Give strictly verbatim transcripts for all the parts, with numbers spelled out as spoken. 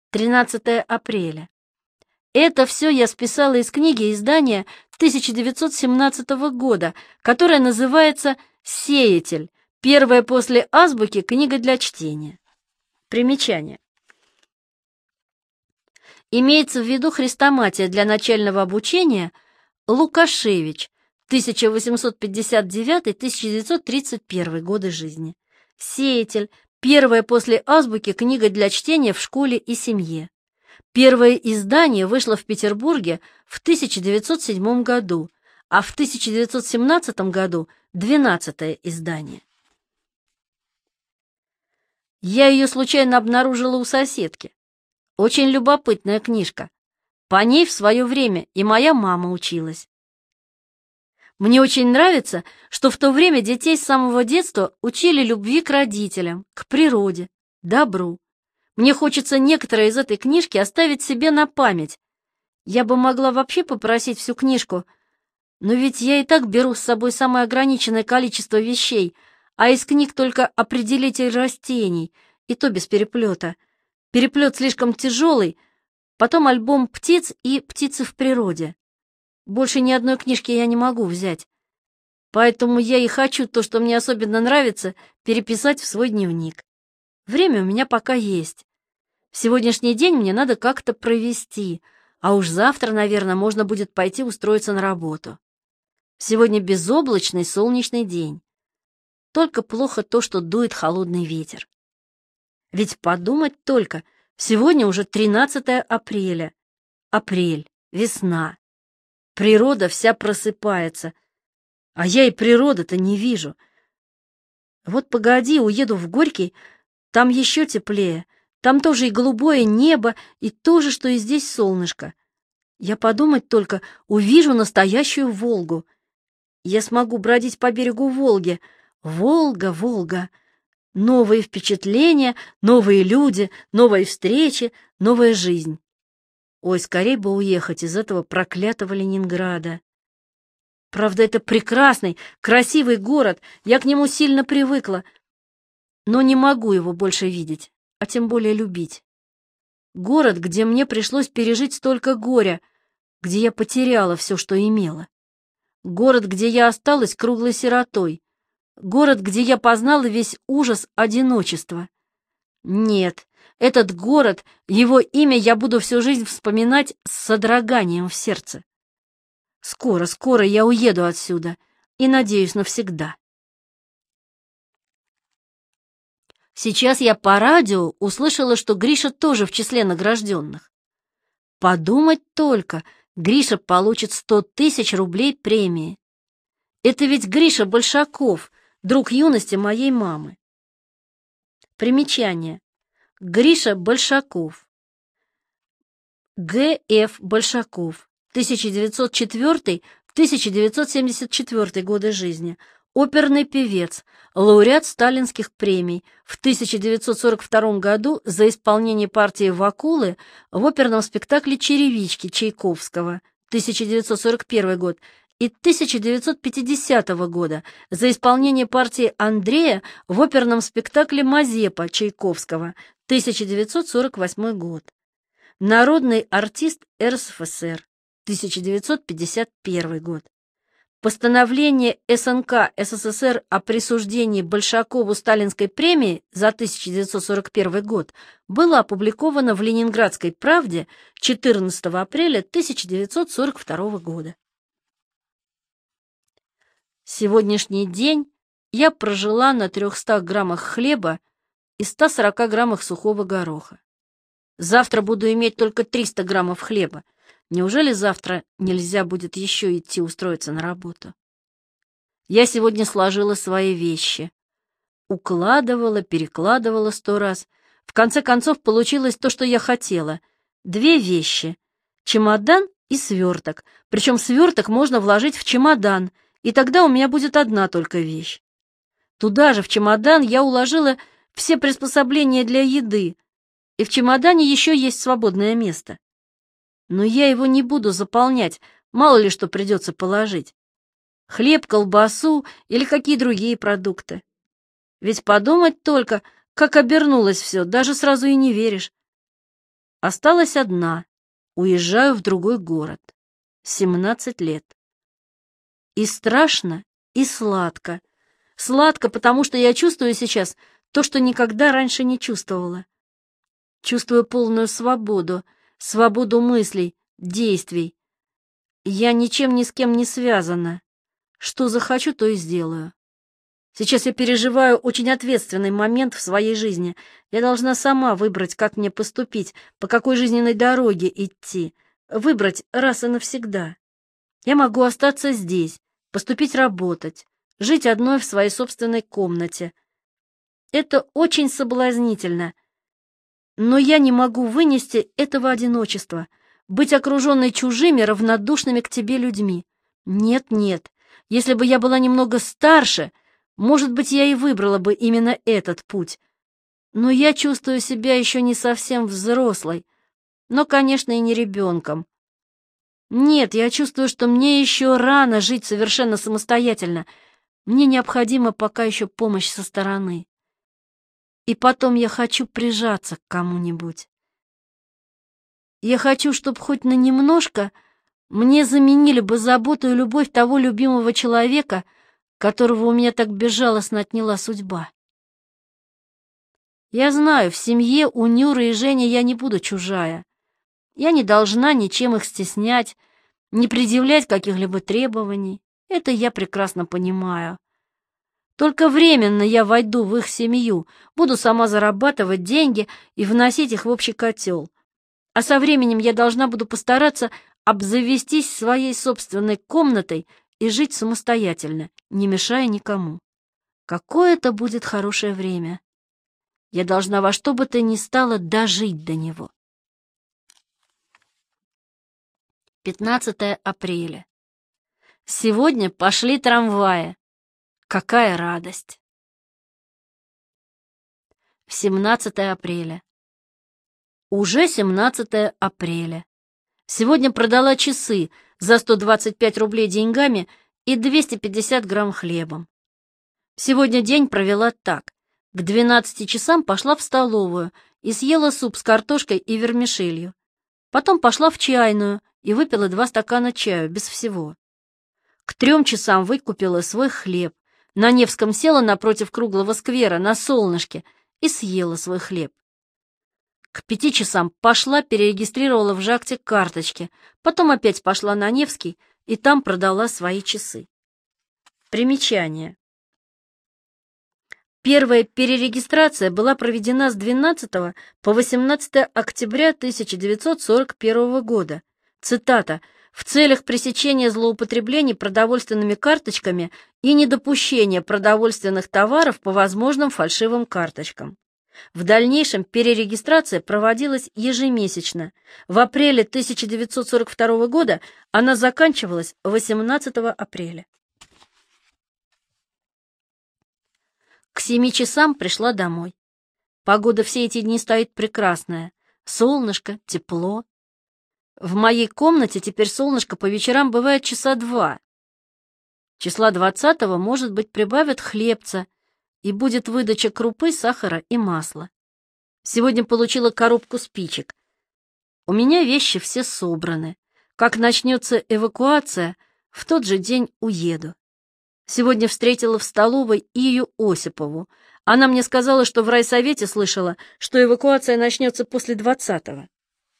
тринадцатое апреля. Это все я списала из книги издания тысяча девятьсот семнадцатого года, которая называется «Сеятель. Первая после азбуки книга для чтения». Примечание. Имеется в виду хрестоматия для начального обучения Лукашевич, тысяча восемьсот пятьдесят девятый — тысяча девятьсот тридцать первый годы жизни. «Сеятель. Первая после азбуки книга для чтения в школе и семье». Первое издание вышло в Петербурге в тысяча девятьсот седьмом году, а в тысяча девятьсот семнадцатом году двенадцатое издание. Я ее случайно обнаружила у соседки. Очень любопытная книжка. По ней в свое время и моя мама училась. Мне очень нравится, что в то время детей с самого детства учили любви к родителям, к природе, добру. Мне хочется некоторые из этой книжки оставить себе на память. Я бы могла вообще попросить всю книжку, но ведь я и так беру с собой самое ограниченное количество вещей, а из книг только определитель растений, и то без переплета. Переплет слишком тяжелый, потом альбом птиц и птицы в природе. Больше ни одной книжки я не могу взять. Поэтому я и хочу то, что мне особенно нравится, переписать в свой дневник. Время у меня пока есть. Сегодняшний день мне надо как-то провести, а уж завтра, наверное, можно будет пойти устроиться на работу. Сегодня безоблачный солнечный день. Только плохо то, что дует холодный ветер. Ведь подумать только, сегодня уже тринадцатое апреля. Апрель, весна. Природа вся просыпается, а я и природы-то не вижу. Вот погоди, уеду в Горький, там еще теплее. Там тоже и голубое небо, и то же, что и здесь солнышко. Я подумать только, увижу настоящую Волгу. Я смогу бродить по берегу Волги. Волга, Волга. Новые впечатления, новые люди, новые встречи, новая жизнь. Ой, скорей бы уехать из этого проклятого Ленинграда. Правда, это прекрасный, красивый город, я к нему сильно привыкла, но не могу его больше видеть, а тем более любить. Город, где мне пришлось пережить столько горя, где я потеряла все, что имела. Город, где я осталась круглой сиротой. Город, где я познала весь ужас одиночества. Нет, этот город, его имя я буду всю жизнь вспоминать с содроганием в сердце. Скоро, скоро я уеду отсюда и, надеюсь, навсегда. Сейчас я по радио услышала, что Гриша тоже в числе награжденных. Подумать только, Гриша получит сто тысяч рублей премии. Это ведь Гриша Большаков, друг юности моей мамы. Примечание. Гриша Большаков. Г Ф Большаков. тысяча девятьсот четвёртый — тысяча девятьсот семьдесят четвёртый годы жизни. Оперный певец, лауреат сталинских премий, в тысяча девятьсот сорок втором году за исполнение партии «Вакулы» в оперном спектакле «Черевички» Чайковского, тысяча девятьсот сорок первый год, и тысяча девятьсот пятидесятого года за исполнение партии Андрея в оперном спектакле «Мазепа» Чайковского, тысяча девятьсот сорок восьмой год. Народный артист Р С Ф С Р, тысяча девятьсот пятьдесят первый год. Постановление С Н К С С С Р о присуждении Большакову сталинской премии за тысяча девятьсот сорок первый год было опубликовано в «Ленинградской правде» четырнадцатого апреля тысяча девятьсот сорок второго года. Сегодняшний день я прожила на трехстах граммах хлеба и ста сорока граммах сухого гороха. Завтра буду иметь только триста граммов хлеба. Неужели завтра нельзя будет еще идти устроиться на работу? Я сегодня сложила свои вещи. Укладывала, перекладывала сто раз. В конце концов получилось то, что я хотела. Две вещи. Чемодан и сверток. Причем сверток можно вложить в чемодан, и тогда у меня будет одна только вещь. Туда же, в чемодан, я уложила все приспособления для еды, и в чемодане еще есть свободное место. Но я его не буду заполнять, мало ли что придется положить. Хлеб, колбасу или какие другие продукты. Ведь подумать только, как обернулось все, даже сразу и не веришь. Осталась одна. Уезжаю в другой город. семнадцать лет. И страшно, и сладко. Сладко, потому что я чувствую сейчас то, что никогда раньше не чувствовала. Чувствую полную свободу, свободу мыслей, действий. Я ничем ни с кем не связана. Что захочу, то и сделаю. Сейчас я переживаю очень ответственный момент в своей жизни. Я должна сама выбрать, как мне поступить, по какой жизненной дороге идти. Выбрать раз и навсегда. Я могу остаться здесь, поступить работать, жить одной в своей собственной комнате. Это очень соблазнительно. Но я не могу вынести этого одиночества, быть окруженной чужими, равнодушными к тебе людьми. Нет, нет, если бы я была немного старше, может быть, я и выбрала бы именно этот путь. Но я чувствую себя еще не совсем взрослой, но, конечно, и не ребенком. Нет, я чувствую, что мне еще рано жить совершенно самостоятельно. Мне необходима пока еще помощь со стороны. И потом я хочу прижаться к кому-нибудь. Я хочу, чтобы хоть на немножко мне заменили бы заботу и любовь того любимого человека, которого у меня так безжалостно отняла судьба. Я знаю, в семье у Нюры и Жени я не буду чужая. Я не должна ничем их стеснять, не предъявлять каких-либо требований. Это я прекрасно понимаю. Только временно я войду в их семью, буду сама зарабатывать деньги и вносить их в общий котел. А со временем я должна буду постараться обзавестись своей собственной комнатой и жить самостоятельно, не мешая никому. Какое это будет хорошее время! Я должна во что бы то ни стало дожить до него. пятнадцатое апреля. Сегодня пошли трамваи. Какая радость! семнадцатое апреля. Уже семнадцатое апреля. Сегодня продала часы за сто двадцать пять рублей деньгами и двести пятьдесят грамм хлебом. Сегодня день провела так. К двенадцати часам пошла в столовую и съела суп с картошкой и вермишелью. Потом пошла в чайную и выпила два стакана чаю, без всего. К трем часам выкупила свой хлеб. На Невском села напротив круглого сквера на солнышке и съела свой хлеб. К пяти часам пошла, перерегистрировала в Жакте карточки, потом опять пошла на Невский и там продала свои часы. Примечание. Первая перерегистрация была проведена с двенадцатого по восемнадцатое октября тысяча девятьсот сорок первого года. Цитата. «В целях пресечения злоупотреблений продовольственными карточками и недопущения продовольственных товаров по возможным фальшивым карточкам». В дальнейшем перерегистрация проводилась ежемесячно. В апреле тысяча девятьсот сорок второго года она заканчивалась восемнадцатого апреля. К семи часам пришла домой. Погода все эти дни стоит прекрасная. Солнышко, тепло. В моей комнате теперь солнышко по вечерам бывает часа два. Числа двадцатого, может быть, прибавят хлебца, и будет выдача крупы, сахара и масла. Сегодня получила коробку спичек. У меня вещи все собраны. Как начнется эвакуация, в тот же день уеду. Сегодня встретила в столовой Ию Осипову. Она мне сказала, что в райсовете слышала, что эвакуация начнется после двадцатого.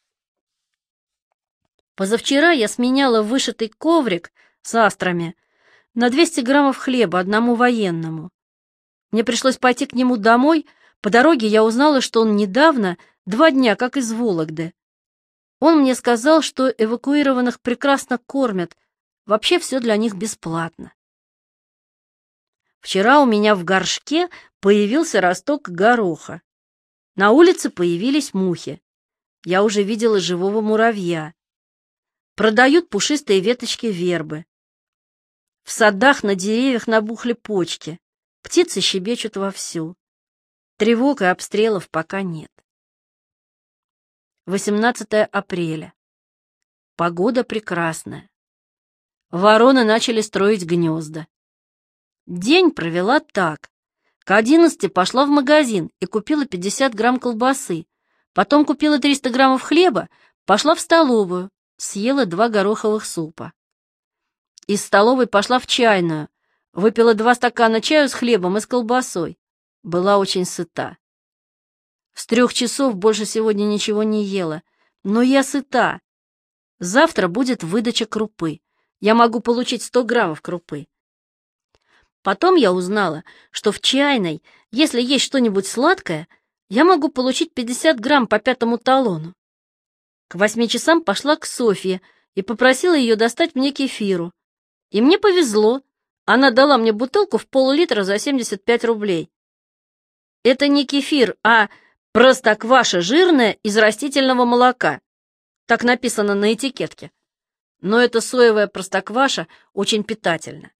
Позавчера я сменяла вышитый коврик с астрами на двести граммов хлеба одному военному. Мне пришлось пойти к нему домой. По дороге я узнала, что он недавно, два дня, как из Вологды. Он мне сказал, что эвакуированных прекрасно кормят, вообще все для них бесплатно. Вчера у меня в горшке появился росток гороха. На улице появились мухи. Я уже видела живого муравья. Продают пушистые веточки вербы. В садах на деревьях набухли почки. Птицы щебечут вовсю. Тревог и обстрелов пока нет. восемнадцатое апреля. Погода прекрасная. Вороны начали строить гнезда. День провела так. К одиннадцати пошла в магазин и купила пятьдесят грамм колбасы. Потом купила триста граммов хлеба, пошла в столовую, съела два гороховых супа. Из столовой пошла в чайную, выпила два стакана чаю с хлебом и с колбасой. Была очень сыта. С трех часов больше сегодня ничего не ела, но я сыта. Завтра будет выдача крупы. Я могу получить сто граммов крупы. Потом я узнала, что в чайной, если есть что-нибудь сладкое, я могу получить пятьдесят грамм по пятому талону. К восьми часам пошла к Софье и попросила ее достать мне кефиру. И мне повезло. Она дала мне бутылку в пол-литра за семьдесят пять рублей. Это не кефир, а простокваша жирная из растительного молока. Так написано на этикетке. Но эта соевая простокваша очень питательна.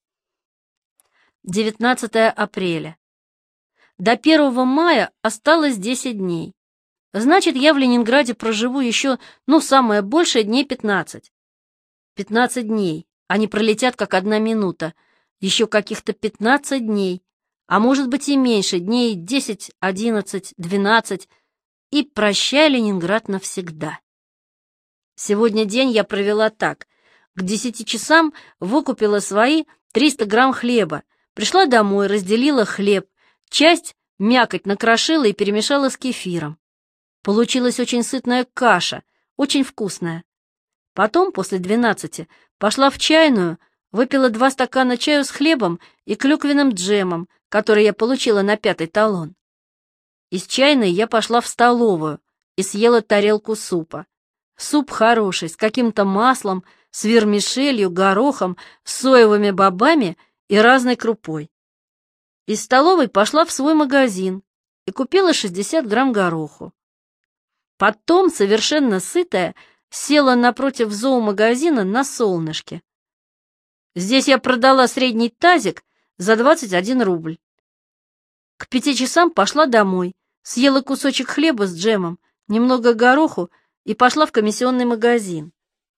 девятнадцатое апреля. До первого мая осталось десять дней. Значит, я в Ленинграде проживу еще, ну, самое большее, дней пятнадцать. пятнадцать дней. Они пролетят, как одна минута. Еще каких-то пятнадцать дней. А может быть и меньше, дней десять, одиннадцать, двенадцать. И прощай, Ленинград, навсегда. Сегодня день я провела так. К десяти часам выкупила свои триста грамм хлеба. Пришла домой, разделила хлеб. Часть мякоть накрошила и перемешала с кефиром. Получилась очень сытная каша, очень вкусная. Потом, после двенадцати, пошла в чайную, выпила два стакана чаю с хлебом и клюквенным джемом, который я получила на пятый талон. Из чайной я пошла в столовую и съела тарелку супа. Суп хороший, с каким-то маслом, с вермишелью, горохом, с соевыми бобами и разной крупой. Из столовой пошла в свой магазин и купила шестьдесят грамм гороху. Потом, совершенно сытая, села напротив зоомагазина на солнышке. Здесь я продала средний тазик за двадцать один рубль. К пяти часам пошла домой, съела кусочек хлеба с джемом, немного гороху и пошла в комиссионный магазин.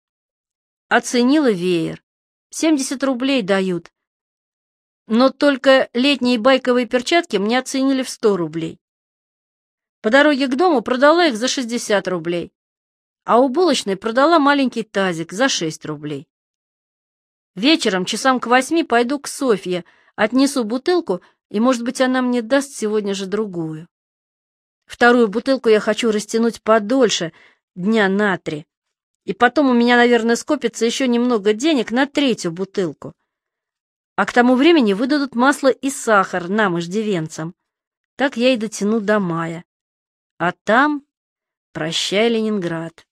Оценила веер. семьдесят рублей дают. Но только летние байковые перчатки мне оценили в сто рублей. По дороге к дому продала их за шестьдесят рублей, а у булочной продала маленький тазик за шесть рублей. Вечером, часам к восьми, пойду к Софье, отнесу бутылку, и, может быть, она мне даст сегодня же другую. Вторую бутылку я хочу растянуть подольше, дня на три. И потом у меня, наверное, скопится еще немного денег на третью бутылку. А к тому времени выдадут масло и сахар нам, иждивенцам. Так я и дотяну до мая. А там прощай, Ленинград.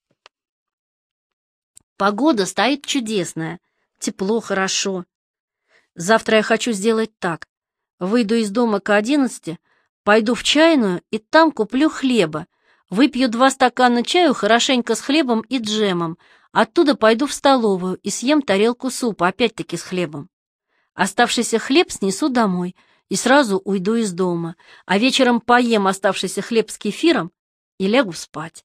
Погода стоит чудесная. Тепло, хорошо. Завтра я хочу сделать так. Выйду из дома к одиннадцати, пойду в чайную и там куплю хлеба. Выпью два стакана чаю хорошенько с хлебом и джемом. Оттуда пойду в столовую и съем тарелку супа, опять-таки с хлебом. Оставшийся хлеб снесу домой и сразу уйду из дома, а вечером поем оставшийся хлеб с кефиром и лягу спать.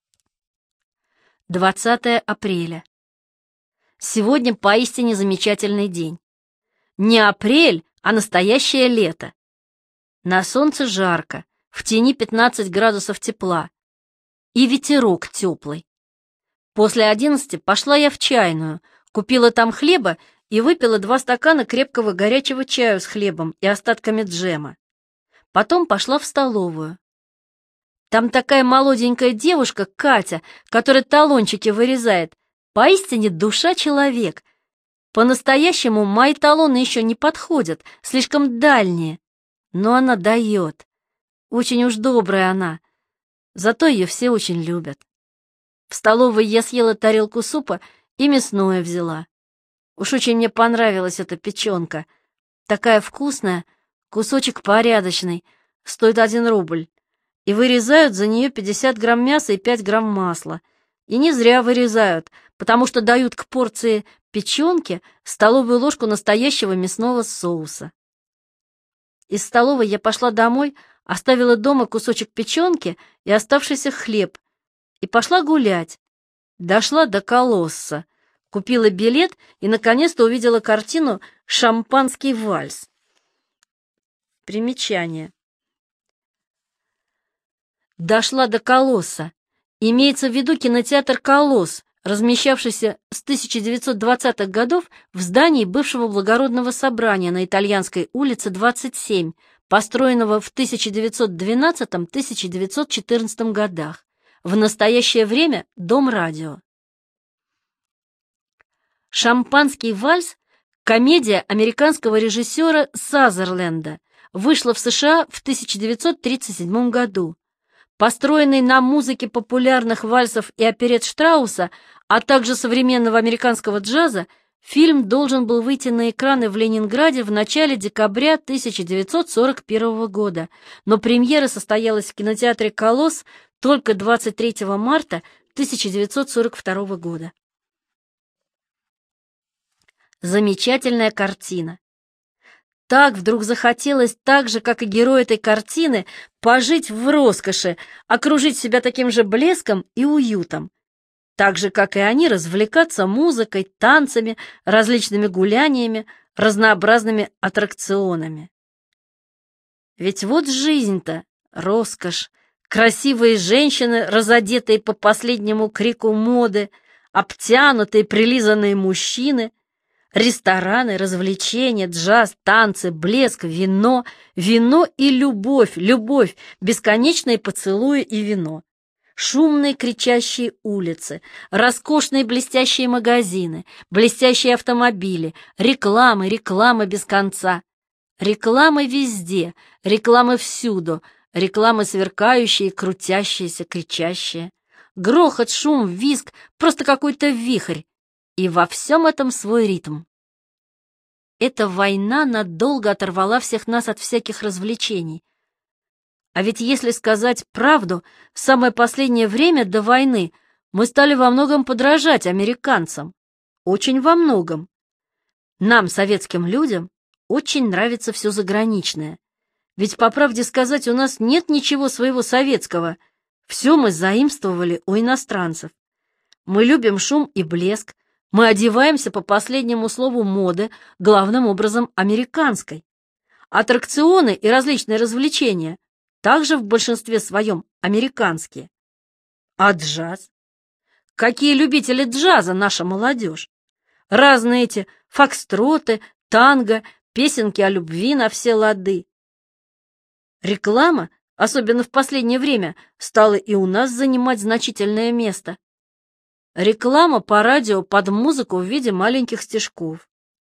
двадцатое апреля. Сегодня поистине замечательный день. Не апрель, а настоящее лето. На солнце жарко, в тени пятнадцать градусов тепла. И ветерок теплый. После одиннадцати пошла я в чайную, купила там хлеба и выпила два стакана крепкого горячего чаю с хлебом и остатками джема. Потом пошла в столовую. Там такая молоденькая девушка, Катя, которая талончики вырезает. Поистине душа человек. По-настоящему мои талоны еще не подходят, слишком дальние. Но она дает. Очень уж добрая она. Зато ее все очень любят. В столовой я съела тарелку супа и мясное взяла. Уж очень мне понравилась эта печенка. Такая вкусная, кусочек порядочный, стоит один рубль. И вырезают за нее пятьдесят грамм мяса и пять грамм масла. И не зря вырезают, потому что дают к порции печенки столовую ложку настоящего мясного соуса. Из столовой я пошла домой, оставила дома кусочек печенки и оставшийся хлеб, и пошла гулять. Дошла до Колосса, купила билет и наконец-то увидела картину «Шампанский вальс». Примечание. дошла до «Колосса». Имеется в виду кинотеатр «Колосс», размещавшийся с тысяча девятьсот двадцатых годов в здании бывшего благородного собрания на Итальянской улице, двадцать семь, построенного в тысяча девятьсот двенадцатом — тысяча девятьсот четырнадцатом годах. В настоящее время дом радио. «Шампанский вальс» — комедия американского режиссера Сазерленда, вышла в США в тысяча девятьсот тридцать седьмом году. Построенный на музыке популярных вальсов и оперет Штрауса, а также современного американского джаза, фильм должен был выйти на экраны в Ленинграде в начале декабря тысяча девятьсот сорок первого года, но премьера состоялась в кинотеатре «Колосс» только двадцать третьего марта тысяча девятьсот сорок второго года. Замечательная картина. Так вдруг захотелось, так же, как и герой этой картины, пожить в роскоши, окружить себя таким же блеском и уютом. Так же, как и они, развлекаться музыкой, танцами, различными гуляниями, разнообразными аттракционами. Ведь вот жизнь-то, роскошь, красивые женщины, разодетые по последнему крику моды, обтянутые, прилизанные мужчины, рестораны, развлечения, джаз, танцы, блеск, вино, вино и любовь, любовь, бесконечные поцелуи и вино. Шумные кричащие улицы, роскошные блестящие магазины, блестящие автомобили, рекламы, рекламы без конца. Рекламы везде, рекламы всюду, рекламы сверкающие, крутящиеся, кричащие. Грохот, шум, визг, просто какой-то вихрь. И во всем этом свой ритм. Эта война надолго оторвала всех нас от всяких развлечений. А ведь если сказать правду, в самое последнее время до войны мы стали во многом подражать американцам. Очень во многом. Нам, советским людям, очень нравится все заграничное. Ведь, по правде сказать, у нас нет ничего своего советского. Все мы заимствовали у иностранцев. Мы любим шум и блеск. Мы одеваемся по последнему слову моды, главным образом американской. Аттракционы и различные развлечения также в большинстве своем американские. А джаз? Какие любители джаза наша молодежь? Разные эти фокстроты, танго, песенки о любви на все лады. Реклама, особенно в последнее время, стала и у нас занимать значительное место. Реклама по радио под музыку в виде маленьких стишков.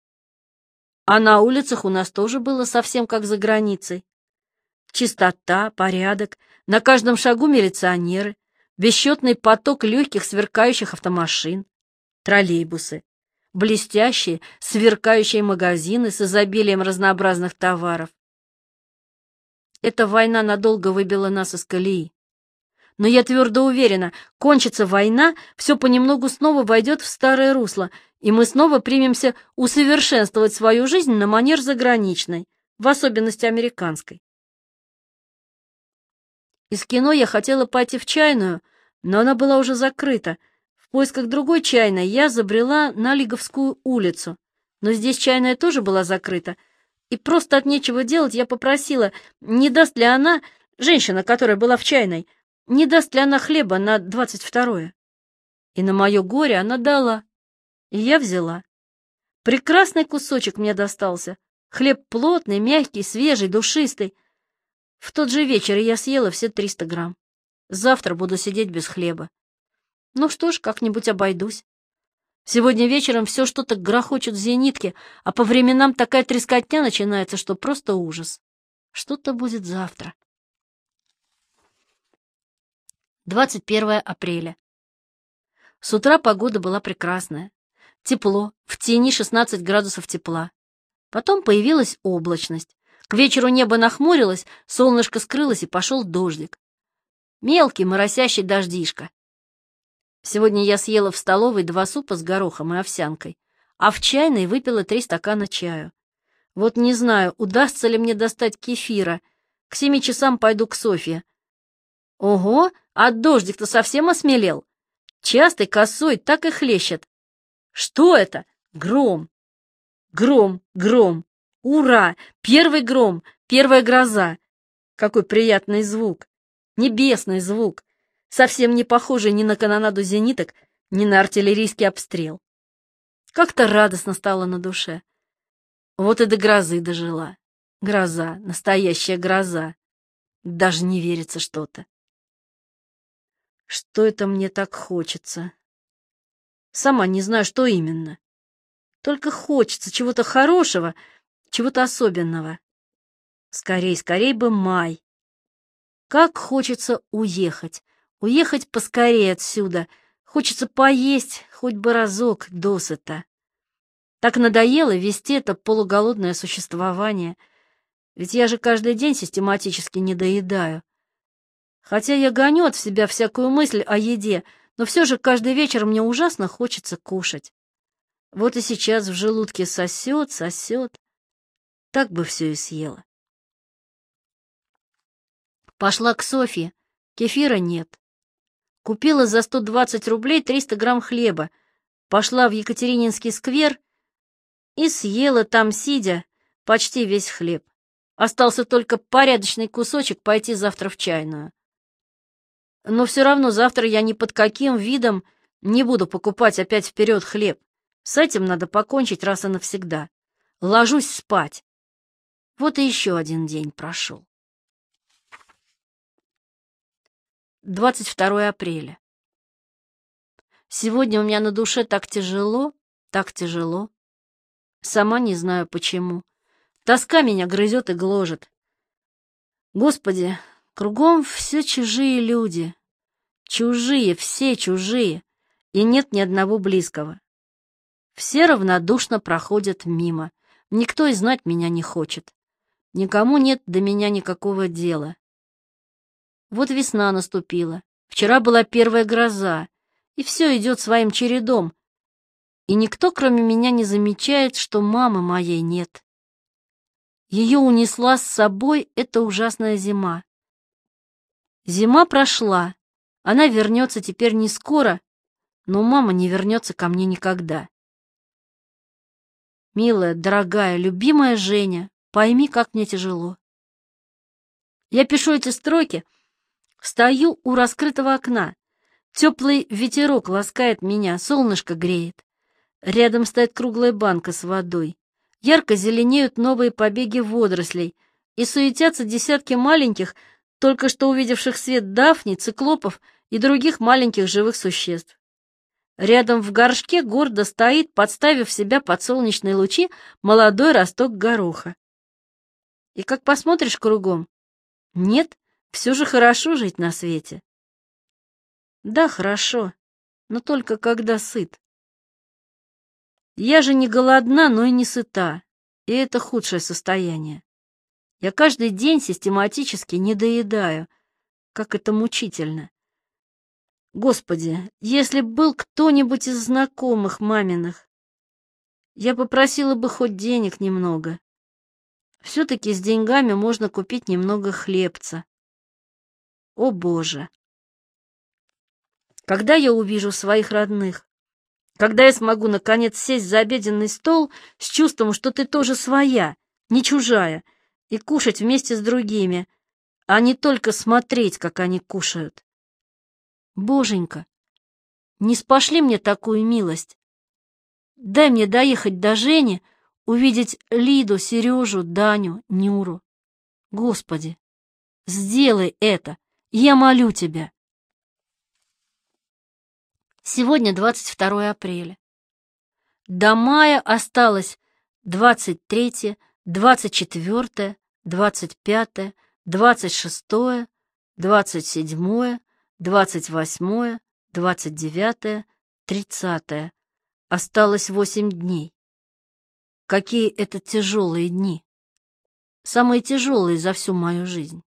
А на улицах у нас тоже было совсем как за границей. Чистота, порядок, на каждом шагу милиционеры, бесчетный поток легких сверкающих автомашин, троллейбусы, блестящие, сверкающие магазины с изобилием разнообразных товаров. Эта война надолго выбила нас из колеи. Но я твердо уверена, кончится война, все понемногу снова войдет в старое русло, и мы снова примемся усовершенствовать свою жизнь на манер заграничной, в особенности американской. Из кино я хотела пойти в чайную, но она была уже закрыта. В поисках другой чайной я забрела на Лиговскую улицу, но здесь чайная тоже была закрыта, и просто от нечего делать я попросила, не даст ли она, женщина, которая была в чайной, не даст ли она хлеба на двадцать второе. И на мое горе она дала, и я взяла. Прекрасный кусочек мне достался, хлеб плотный, мягкий, свежий, душистый. В тот же вечер я съела все триста грамм. Завтра буду сидеть без хлеба. Ну что ж, как-нибудь обойдусь. Сегодня вечером все что-то грохочет в зенитке, а по временам такая трескотня начинается, что просто ужас. Что-то будет завтра. двадцать первое апреля. С утра погода была прекрасная. Тепло, в тени шестнадцать градусов тепла. Потом появилась облачность. К вечеру небо нахмурилось, солнышко скрылось и пошел дождик. Мелкий, моросящий дождишко. Сегодня я съела в столовой два супа с горохом и овсянкой, а в чайной выпила три стакана чаю. Вот не знаю, удастся ли мне достать кефира. К семи часам пойду к Софье. Ого, а дождик-то совсем осмелел. Частый, косой, так и хлещет. Что это? Гром. Гром, гром. Ура! Первый гром, первая гроза. Какой приятный звук. Небесный звук, совсем не похожий ни на канонаду зениток, ни на артиллерийский обстрел. Как-то радостно стало на душе. Вот и до грозы дожила. Гроза, настоящая гроза. Даже не верится что-то. Что это мне так хочется? Сама не знаю, что именно. Только хочется чего-то хорошего, чего-то особенного. Скорей, скорей бы май. Как хочется уехать. Уехать поскорее отсюда. Хочется поесть хоть бы разок досыта. Так надоело вести это полуголодное существование. Ведь я же каждый день систематически недоедаю. Хотя я гоню от себя всякую мысль о еде, но все же каждый вечер мне ужасно хочется кушать. Вот и сейчас в желудке сосет, сосет. Так бы все и съела. Пошла к Софье. Кефира нет. Купила за сто двадцать рублей триста грамм хлеба. Пошла в Екатерининский сквер и съела там, сидя, почти весь хлеб. Остался только порядочный кусочек пойти завтра в чайную. Но все равно завтра я ни под каким видом не буду покупать опять вперед хлеб. С этим надо покончить раз и навсегда. Ложусь спать. Вот и еще один день прошел. двадцать второе апреля. Сегодня у меня на душе так тяжело, так тяжело. Сама не знаю почему. Тоска меня грызет и гложет. Господи, кругом все чужие люди. Чужие, все чужие. И нет ни одного близкого. Все равнодушно проходят мимо. Никто и знать меня не хочет. Никому нет до меня никакого дела. Вот весна наступила. Вчера была первая гроза. И все идет своим чередом. И никто, кроме меня, не замечает, что мамы моей нет. Ее унесла с собой эта ужасная зима. Зима прошла. Она вернется теперь не скоро, но мама не вернется ко мне никогда. Милая, дорогая, любимая Женя, пойми, как мне тяжело. Я пишу эти строки, стою у раскрытого окна. Теплый ветерок ласкает меня, солнышко греет. Рядом стоит круглая банка с водой. Ярко зеленеют новые побеги водорослей, и суетятся десятки маленьких, только что увидевших свет дафний, циклопов и других маленьких живых существ. Рядом в горшке гордо стоит, подставив себя под солнечные лучи, молодой росток гороха. И как посмотришь кругом, нет, все же хорошо жить на свете. Да, хорошо, но только когда сыт. Я же не голодна, но и не сыта, и это худшее состояние. Я каждый день систематически недоедаю, как это мучительно. Господи, если б был кто-нибудь из знакомых маминых, я попросила бы хоть денег немного. Все-таки с деньгами можно купить немного хлебца. О, Боже! Когда я увижу своих родных? Когда я смогу, наконец, сесть за обеденный стол с чувством, что ты тоже своя, не чужая, и кушать вместе с другими, а не только смотреть, как они кушают? Боженька, не спошли мне такую милость. Дай мне доехать до Жени, увидеть Лиду, Сережу, Даню, Нюру. Господи, сделай это, я молю тебя. Сегодня двадцать второе апреля. До мая осталось двадцать третье, двадцать четвёртое, двадцать пятое, двадцать шестое, двадцать седьмое, двадцать восьмое, двадцать девятое, тридцатое. Осталось восемь дней. Какие это тяжелые дни. Самые тяжелые за всю мою жизнь.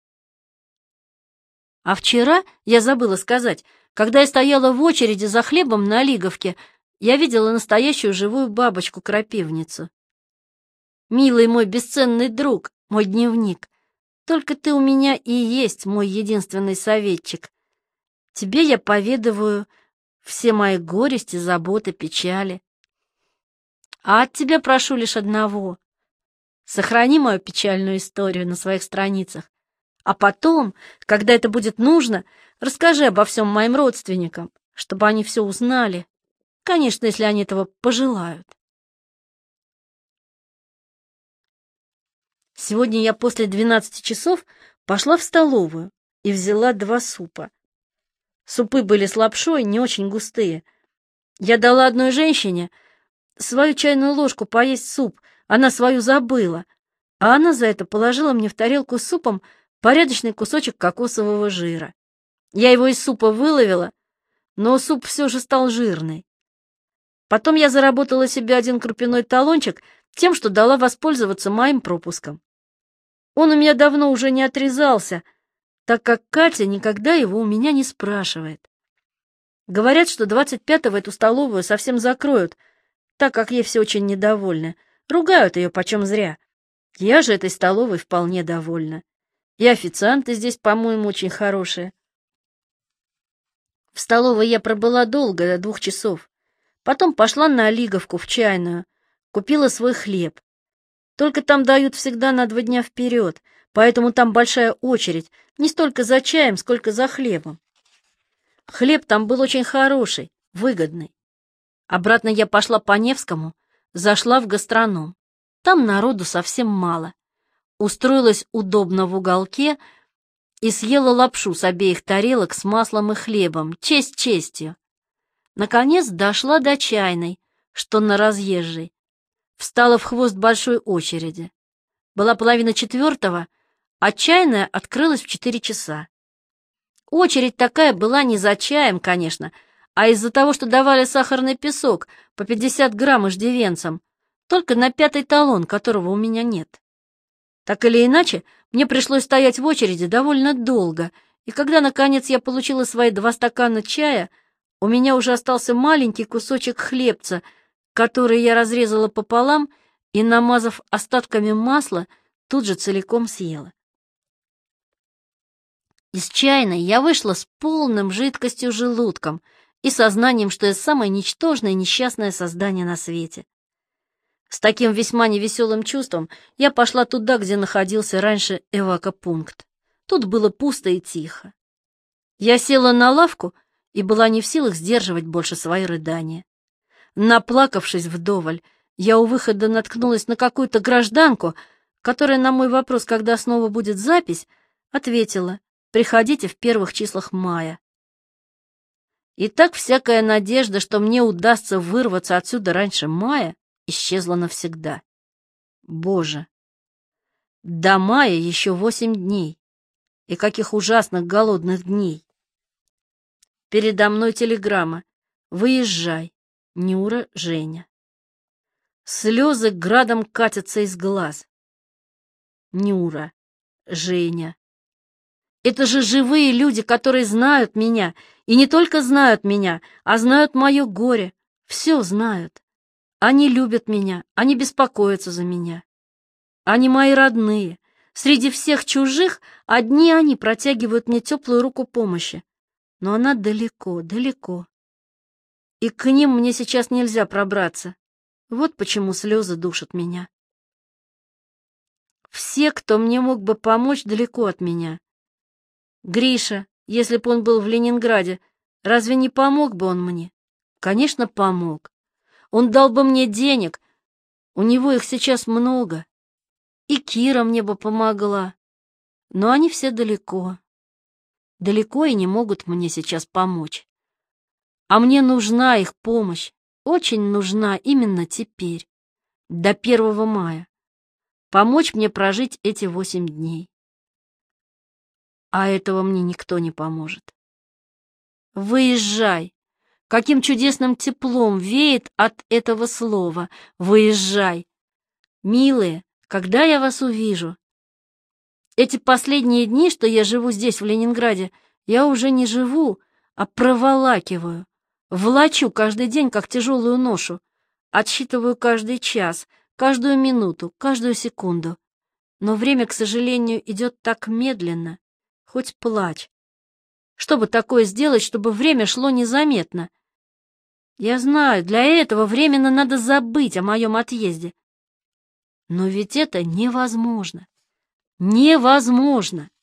А вчера, я забыла сказать, когда я стояла в очереди за хлебом на Лиговке, я видела настоящую живую бабочку-крапивницу. Милый мой бесценный друг, мой дневник, только ты у меня и есть мой единственный советчик. Тебе я поведываю все мои горести, заботы, печали. А от тебя прошу лишь одного. Сохрани мою печальную историю на своих страницах, А потом, когда это будет нужно, расскажи обо всем моим родственникам, чтобы они все узнали. Конечно, если они этого пожелают. Сегодня я после двенадцати часов пошла в столовую и взяла два супа. Супы были с лапшой, не очень густые. Я дала одной женщине свою чайную ложку поесть суп, она свою забыла, а она за это положила мне в тарелку с супом порядочный кусочек кокосового жира. Я его из супа выловила, но суп все же стал жирный. Потом я заработала себе один крупяной талончик тем, что дала воспользоваться моим пропуском. Он у меня давно уже не отрезался, так как Катя никогда его у меня не спрашивает. Говорят, что двадцать пятого эту столовую совсем закроют, так как ей все очень недовольны. Ругают ее почем зря. Я же этой столовой вполне довольна. И официанты здесь, по-моему, очень хорошие. В столовой я пробыла долго, до двух часов. Потом пошла на Олиговку в чайную, купила свой хлеб. Только там дают всегда на два дня вперед, поэтому там большая очередь, не столько за чаем, сколько за хлебом. Хлеб там был очень хороший, выгодный. Обратно я пошла по Невскому, зашла в гастроном. Там народу совсем мало. Устроилась удобно в уголке и съела лапшу с обеих тарелок с маслом и хлебом, честь честью. Наконец дошла до чайной, что на Разъезжей. Встала в хвост большой очереди. Была половина четвертого, а чайная открылась в четыре часа. Очередь такая была не за чаем, конечно, а из-за того, что давали сахарный песок по пятьдесят грамм иждивенцам, только на пятый талон, которого у меня нет. Так или иначе, мне пришлось стоять в очереди довольно долго, и когда, наконец, я получила свои два стакана чая, у меня уже остался маленький кусочек хлебца, который я разрезала пополам и, намазав остатками масла, тут же целиком съела. Из чайной я вышла с полным жидкостью желудком и сознанием, что я самое ничтожное и несчастное создание на свете. С таким весьма невеселым чувством я пошла туда, где находился раньше эвакопункт. Тут было пусто и тихо. Я села на лавку и была не в силах сдерживать больше свои рыдания. Наплакавшись вдоволь, я у выхода наткнулась на какую-то гражданку, которая на мой вопрос, когда снова будет запись, ответила: «Приходите в первых числах мая». И так всякая надежда, что мне удастся вырваться отсюда раньше мая, исчезла навсегда. Боже! До мая еще восемь дней. И каких ужасных голодных дней! Передо мной телеграмма: «Выезжай, Нюра, Женя». Слезы градом катятся из глаз. Нюра, Женя. Это же живые люди, которые знают меня, и не только знают меня, а знают мое горе, все знают. Они любят меня, они беспокоятся за меня. Они мои родные. Среди всех чужих одни они протягивают мне теплую руку помощи. Но она далеко, далеко. И к ним мне сейчас нельзя пробраться. Вот почему слезы душат меня. Все, кто мне мог бы помочь, далеко от меня. Гриша, если бы он был в Ленинграде, разве не помог бы он мне? Конечно, помог. Он дал бы мне денег, у него их сейчас много. И Кира мне бы помогла. Но они все далеко. Далеко и не могут мне сейчас помочь. А мне нужна их помощь, очень нужна именно теперь, до первого мая. Помочь мне прожить эти восемь дней. А этого мне никто не поможет. Выезжай. Каким чудесным теплом веет от этого слова «выезжай». Милые, когда я вас увижу? Эти последние дни, что я живу здесь, в Ленинграде, я уже не живу, а проволакиваю. Влачу каждый день, как тяжелую ношу. Отсчитываю каждый час, каждую минуту, каждую секунду. Но время, к сожалению, идет так медленно. Хоть плачь. Что бы такое сделать, чтобы время шло незаметно? Я знаю, для этого временно надо забыть о моем отъезде. Но ведь это невозможно. Невозможно.